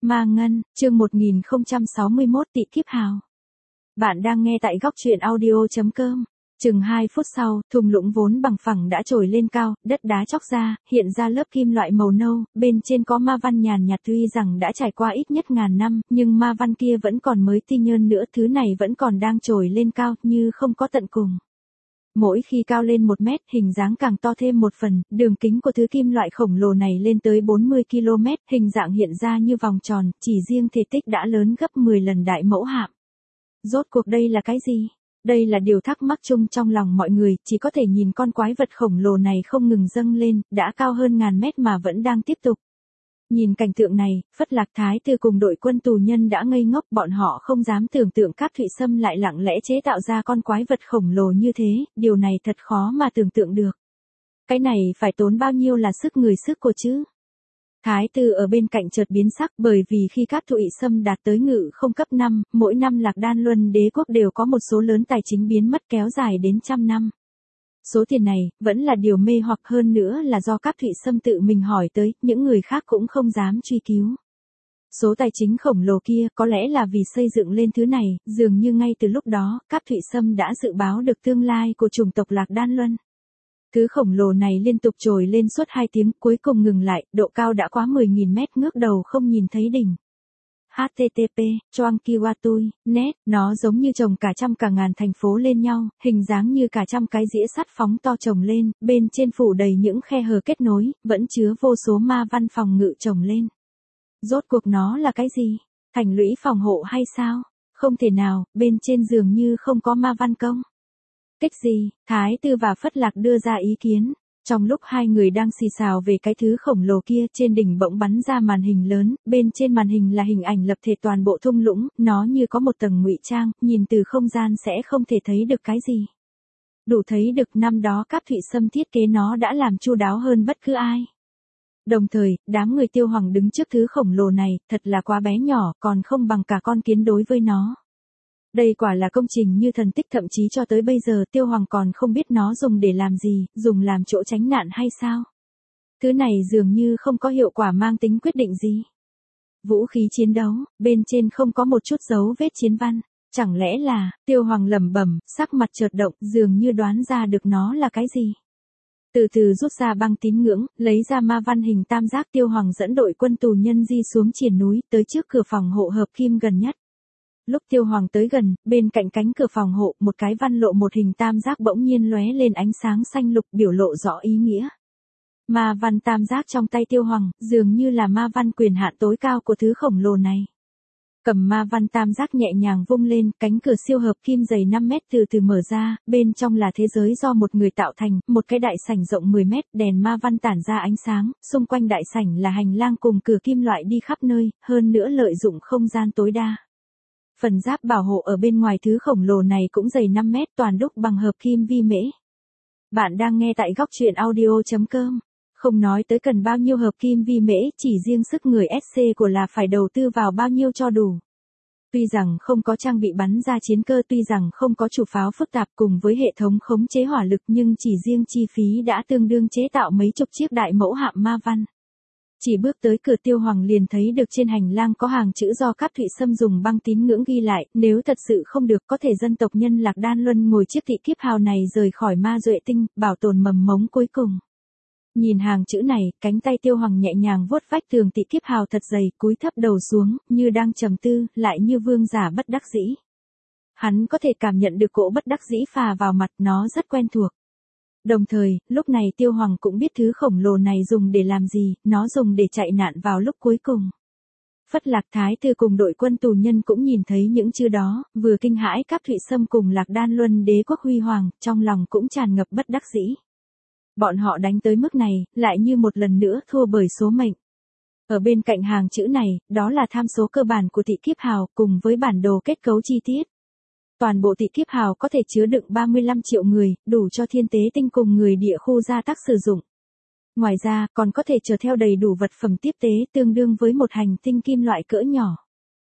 Ma Ngân, chương 1061 Tị Kiếp Hào. Bạn đang nghe tại góc truyện audio.com. Chừng 2 phút sau, thung lũng vốn bằng phẳng đã trồi lên cao, đất đá chóc ra, hiện ra lớp kim loại màu nâu, bên trên có ma văn nhàn nhạt, tuy rằng đã trải qua ít nhất ngàn năm, nhưng ma văn kia vẫn còn mới ti nhơn nữa, thứ này vẫn còn đang trồi lên cao, như không có tận cùng. Mỗi khi cao lên 1 mét, hình dáng càng to thêm một phần, đường kính của thứ kim loại khổng lồ này lên tới 40 km, hình dạng hiện ra như vòng tròn, chỉ riêng thể tích đã lớn gấp 10 lần đại mẫu hạm. Rốt cuộc đây là cái gì? Đây là điều thắc mắc chung trong lòng mọi người, chỉ có thể nhìn con quái vật khổng lồ này không ngừng dâng lên, đã cao hơn ngàn mét mà vẫn đang tiếp tục. Nhìn cảnh tượng này, Phất Lạc Thái Tử cùng đội quân tù nhân đã ngây ngốc, bọn họ không dám tưởng tượng Cáp Thụy Sâm lại lặng lẽ chế tạo ra con quái vật khổng lồ như thế, điều này thật khó mà tưởng tượng được. Cái này phải tốn bao nhiêu là sức người sức của chứ? Thái tử ở bên cạnh chợt biến sắc, bởi vì khi Cáp Thụy Sâm đạt tới ngự không cấp 5, mỗi năm Lạc Đan Luân đế quốc đều có một số lớn tài chính biến mất kéo dài đến trăm năm. Số tiền này, vẫn là điều mê hoặc, hơn nữa là do Cáp Thụy Sâm tự mình hỏi tới, những người khác cũng không dám truy cứu. Số tài chính khổng lồ kia, có lẽ là vì xây dựng lên thứ này, dường như ngay từ lúc đó, Cáp Thụy Sâm đã dự báo được tương lai của chủng tộc Lạc Đan Luân. Thứ khổng lồ này liên tục trồi lên suốt 2 tiếng, cuối cùng ngừng lại, độ cao đã quá 10.000 mét, ngước đầu không nhìn thấy đỉnh. HTTP, Choang Kiwatui, net, nó giống như chồng cả trăm cả ngàn thành phố lên nhau, hình dáng như cả trăm cái dĩa sắt phóng to chồng lên, bên trên phủ đầy những khe hở kết nối, vẫn chứa vô số ma văn phòng ngự chồng lên. Rốt cuộc nó là cái gì? Thành lũy phòng hộ hay sao? Không thể nào, bên trên dường như không có ma văn công. Cách gì? Thái tử và Phất Lạc đưa ra ý kiến. Trong lúc hai người đang xì xào về cái thứ khổng lồ kia, trên đỉnh bỗng bắn ra màn hình lớn, bên trên màn hình là hình ảnh lập thể toàn bộ thung lũng, nó như có một tầng ngụy trang, nhìn từ không gian sẽ không thể thấy được cái gì. Đủ thấy được năm đó Cáp Thụy Sâm thiết kế nó đã làm chu đáo hơn bất cứ ai. Đồng thời, đám người Tiêu Hoàng đứng trước thứ khổng lồ này, thật là quá bé nhỏ, còn không bằng cả con kiến đối với nó. Đây quả là công trình như thần tích, thậm chí cho tới bây giờ Tiêu Hoàng còn không biết nó dùng để làm gì, dùng làm chỗ tránh nạn hay sao. Thứ này dường như không có hiệu quả mang tính quyết định gì. Vũ khí chiến đấu, bên trên không có một chút dấu vết chiến văn. Chẳng lẽ là, Tiêu Hoàng lẩm bẩm, sắc mặt chợt động, dường như đoán ra được nó là cái gì. Từ từ rút ra băng tín ngưỡng, lấy ra ma văn hình tam giác. Tiêu Hoàng dẫn đội quân tù nhân di xuống triển núi, tới trước cửa phòng hộ hợp kim gần nhất. Lúc Tiêu Hoàng tới gần, bên cạnh cánh cửa phòng hộ, một cái văn lộ một hình tam giác bỗng nhiên lóe lên ánh sáng xanh lục, biểu lộ rõ ý nghĩa. Ma văn tam giác trong tay Tiêu Hoàng, dường như là ma văn quyền hạn tối cao của thứ khổng lồ này. Cầm ma văn tam giác nhẹ nhàng vung lên, cánh cửa siêu hợp kim dày 5 mét từ từ mở ra, bên trong là thế giới do một người tạo thành, một cái đại sảnh rộng 10 mét, đèn ma văn tản ra ánh sáng, xung quanh đại sảnh là hành lang cùng cửa kim loại đi khắp nơi, hơn nữa lợi dụng không gian tối đa. Phần giáp bảo hộ ở bên ngoài thứ khổng lồ này cũng dày 5 mét, toàn đúc bằng hợp kim vi mễ. Bạn đang nghe tại góc truyện audio.com. Không nói tới cần bao nhiêu hợp kim vi mễ, chỉ riêng sức người SC của là phải đầu tư vào bao nhiêu cho đủ. Tuy rằng không có trang bị bắn ra chiến cơ, tuy rằng không có chủ pháo phức tạp cùng với hệ thống khống chế hỏa lực, nhưng chỉ riêng chi phí đã tương đương chế tạo mấy chục chiếc đại mẫu hạm ma văn. Chỉ bước tới cửa, Tiêu Hoàng liền thấy được trên hành lang có hàng chữ do Cáp Thụy Sâm dùng băng tín ngưỡng ghi lại, nếu thật sự không được có thể dân tộc nhân Lạc Đan Luân ngồi chiếc Tị Kiếp Hào này rời khỏi ma duệ tinh, bảo tồn mầm mống cuối cùng. Nhìn hàng chữ này, cánh tay Tiêu Hoàng nhẹ nhàng vuốt vách tường Tị Kiếp Hào thật dày, cúi thấp đầu xuống, như đang trầm tư, lại như vương giả bất đắc dĩ. Hắn có thể cảm nhận được cỗ bất đắc dĩ phà vào mặt, nó rất quen thuộc. Đồng thời, lúc này Tiêu Hoàng cũng biết thứ khổng lồ này dùng để làm gì, nó dùng để chạy nạn vào lúc cuối cùng. Phất Lạc Thái Tử cùng đội quân tù nhân cũng nhìn thấy những chữ đó, vừa kinh hãi Cáp Thụy Sâm cùng Lạc Đan Luân đế quốc huy hoàng, trong lòng cũng tràn ngập bất đắc dĩ. Bọn họ đánh tới mức này, lại như một lần nữa thua bởi số mệnh. Ở bên cạnh hàng chữ này, đó là tham số cơ bản của Tị Kiếp Hào, cùng với bản đồ kết cấu chi tiết. Toàn bộ Tị Kiếp Hào có thể chứa đựng 35 triệu người, đủ cho thiên tế tinh cùng người địa khu gia tác sử dụng. Ngoài ra, còn có thể chở theo đầy đủ vật phẩm tiếp tế tương đương với một hành tinh kim loại cỡ nhỏ.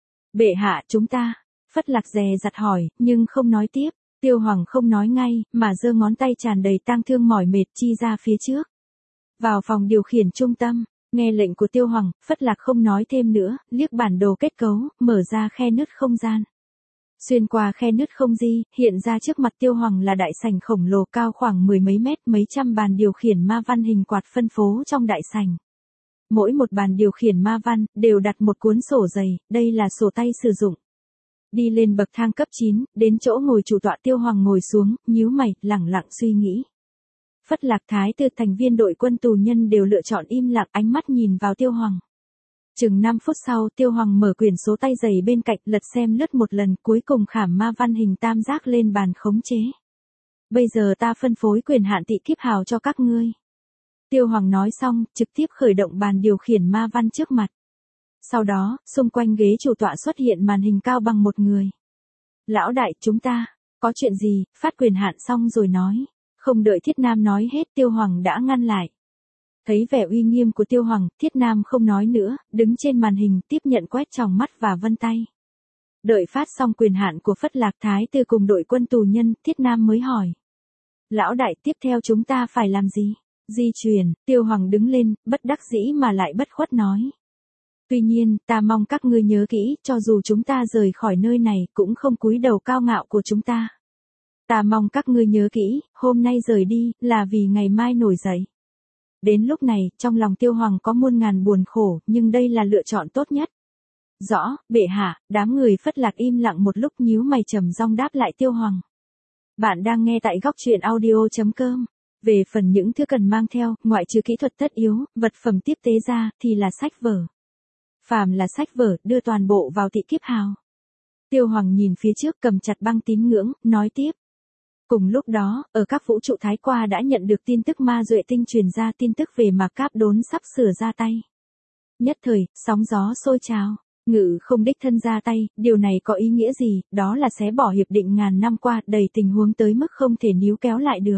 Bệ hạ, chúng ta, Phất Lạc dè dặt hỏi, nhưng không nói tiếp. Tiêu Hoàng không nói ngay, mà giơ ngón tay tràn đầy tang thương mỏi mệt chi ra phía trước. Vào phòng điều khiển trung tâm, Nghe lệnh của Tiêu Hoàng, Phất Lạc không nói thêm nữa, liếc bản đồ kết cấu, mở ra khe nứt không gian. Xuyên qua khe nứt không gian, hiện ra trước mặt Tiêu Hoàng là đại sảnh khổng lồ cao khoảng mười mấy mét, mấy trăm bàn điều khiển ma văn hình quạt phân phố trong đại sảnh. Mỗi một bàn điều khiển ma văn, đều đặt một cuốn sổ dày, đây là sổ tay sử dụng. Đi lên bậc thang cấp 9, đến chỗ ngồi chủ tọa Tiêu Hoàng ngồi xuống, nhíu mày, lẳng lặng suy nghĩ. Phất Lạc Thái Tử thành viên đội quân tù nhân đều lựa chọn im lặng, ánh mắt nhìn vào Tiêu Hoàng. Chừng 5 phút sau, Tiêu Hoàng mở quyển số tay dày bên cạnh, lật xem lướt một lần, cuối cùng khảm ma văn hình tam giác lên bàn khống chế. Bây giờ ta phân phối quyền hạn tị kiếp hào cho các ngươi. Tiêu Hoàng nói xong, trực tiếp khởi động bàn điều khiển ma văn trước mặt. Sau đó, xung quanh ghế chủ tọa xuất hiện màn hình cao bằng một người. Lão đại, chúng ta, có chuyện gì, phát quyền hạn xong rồi nói. Không đợi Thiết Nam nói hết, Tiêu Hoàng đã ngăn lại. Thấy vẻ uy nghiêm của Tiêu Hoàng, Thiết Nam không nói nữa, đứng trên màn hình tiếp nhận quét tròng mắt và vân tay. Đợi phát xong quyền hạn của Phất Lạc Thái Tử cùng đội quân tù nhân, Thiết Nam mới hỏi. Lão đại, tiếp theo chúng ta phải làm gì? Di chuyển, Tiêu Hoàng đứng lên, bất đắc dĩ mà lại bất khuất nói. Tuy nhiên, ta mong các ngươi nhớ kỹ, cho dù chúng ta rời khỏi nơi này, cũng không cúi đầu cao ngạo của chúng ta. Ta mong các ngươi nhớ kỹ, hôm nay rời đi, là vì ngày mai nổi dậy. Đến lúc này, trong lòng Tiêu Hoàng có muôn ngàn buồn khổ, nhưng đây là lựa chọn tốt nhất. Rõ, bệ hạ, đám người Phất Lạc im lặng một lúc nhíu mày trầm giọng đáp lại Tiêu Hoàng. Bạn đang nghe tại góc truyện audio.com. Về phần những thứ cần mang theo, ngoại trừ kỹ thuật tất yếu, vật phẩm tiếp tế ra, thì là sách vở. Phàm là sách vở, đưa toàn bộ vào tị kiếp hào. Tiêu Hoàng nhìn phía trước cầm chặt băng tín ngưỡng, nói tiếp. Cùng lúc đó, ở các vũ trụ thái qua đã nhận được tin tức ma duệ tinh truyền ra tin tức về Mạc Cáp Đốn sắp sửa ra tay. Nhất thời, sóng gió sôi trào. Ngự không đích thân ra tay, điều này có ý nghĩa gì, đó là xé bỏ hiệp định ngàn năm qua, đầy tình huống tới mức không thể níu kéo lại được.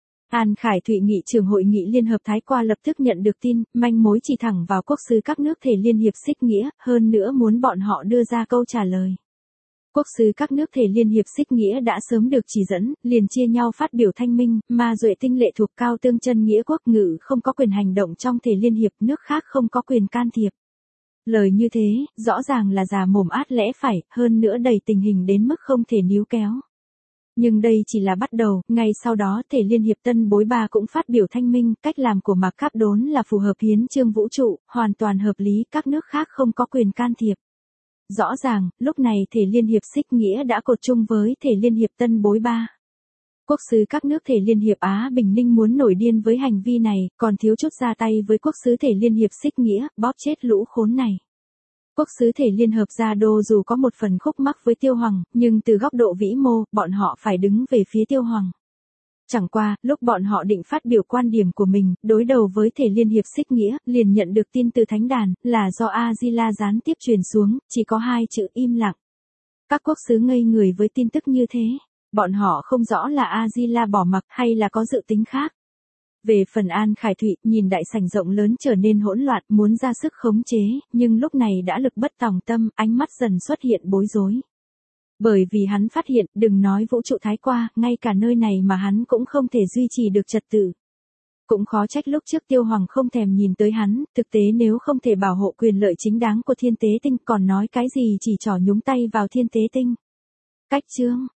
An Khải Thụy nghị trưởng hội nghị Liên hợp Thái qua lập tức nhận được tin, manh mối chỉ thẳng vào quốc sứ các nước thể liên hiệp xích nghĩa, hơn nữa muốn bọn họ đưa ra câu trả lời. Quốc sứ các nước thể liên hiệp xích nghĩa đã sớm được chỉ dẫn, liền chia nhau phát biểu thanh minh, ma duệ tinh lệ thuộc cao tương chân nghĩa quốc ngự không có quyền hành động trong thể liên hiệp, nước khác không có quyền can thiệp. Lời như thế, rõ ràng là già mồm át lẽ phải, hơn nữa đẩy tình hình đến mức không thể níu kéo. Nhưng đây chỉ là bắt đầu, ngay sau đó thể liên hiệp Tân Bối Ba cũng phát biểu thanh minh, cách làm của Mạc Cáp Đốn là phù hợp hiến chương vũ trụ, hoàn toàn hợp lý, các nước khác không có quyền can thiệp. Rõ ràng, lúc này thể liên hiệp xích nghĩa đã cột chung với thể liên hiệp Tân Bối Ba. Quốc sứ các nước thể liên hiệp Á Bình Ninh muốn nổi điên với hành vi này, còn thiếu chút ra tay với quốc sứ thể liên hiệp xích nghĩa, bóp chết lũ khốn này. Quốc sứ thể liên hợp Gia Đô dù có một phần khúc mắc với Tiêu Hoàng, nhưng từ góc độ vĩ mô, bọn họ phải đứng về phía Tiêu Hoàng. Chẳng qua, lúc bọn họ định phát biểu quan điểm của mình, đối đầu với thể liên hiệp xích nghĩa, liền nhận được tin từ thánh đàn, là do A-di-la gián tiếp truyền xuống, chỉ có 2 chữ im lặng. Các quốc sứ ngây người với tin tức như thế, bọn họ không rõ là A-di-la bỏ mặc hay là có dự tính khác. Về phần An Khải Thụy, nhìn đại sảnh rộng lớn trở nên hỗn loạn, muốn ra sức khống chế, nhưng lúc này đã lực bất tòng tâm, ánh mắt dần xuất hiện bối rối. Bởi vì hắn phát hiện, đừng nói vũ trụ thái qua, ngay cả nơi này mà hắn cũng không thể duy trì được trật tự. Cũng khó trách lúc trước Tiêu Hoàng không thèm nhìn tới hắn, thực tế nếu không thể bảo hộ quyền lợi chính đáng của thiên tế tinh còn nói cái gì chỉ trỏ nhúng tay vào thiên tế tinh. Cách chương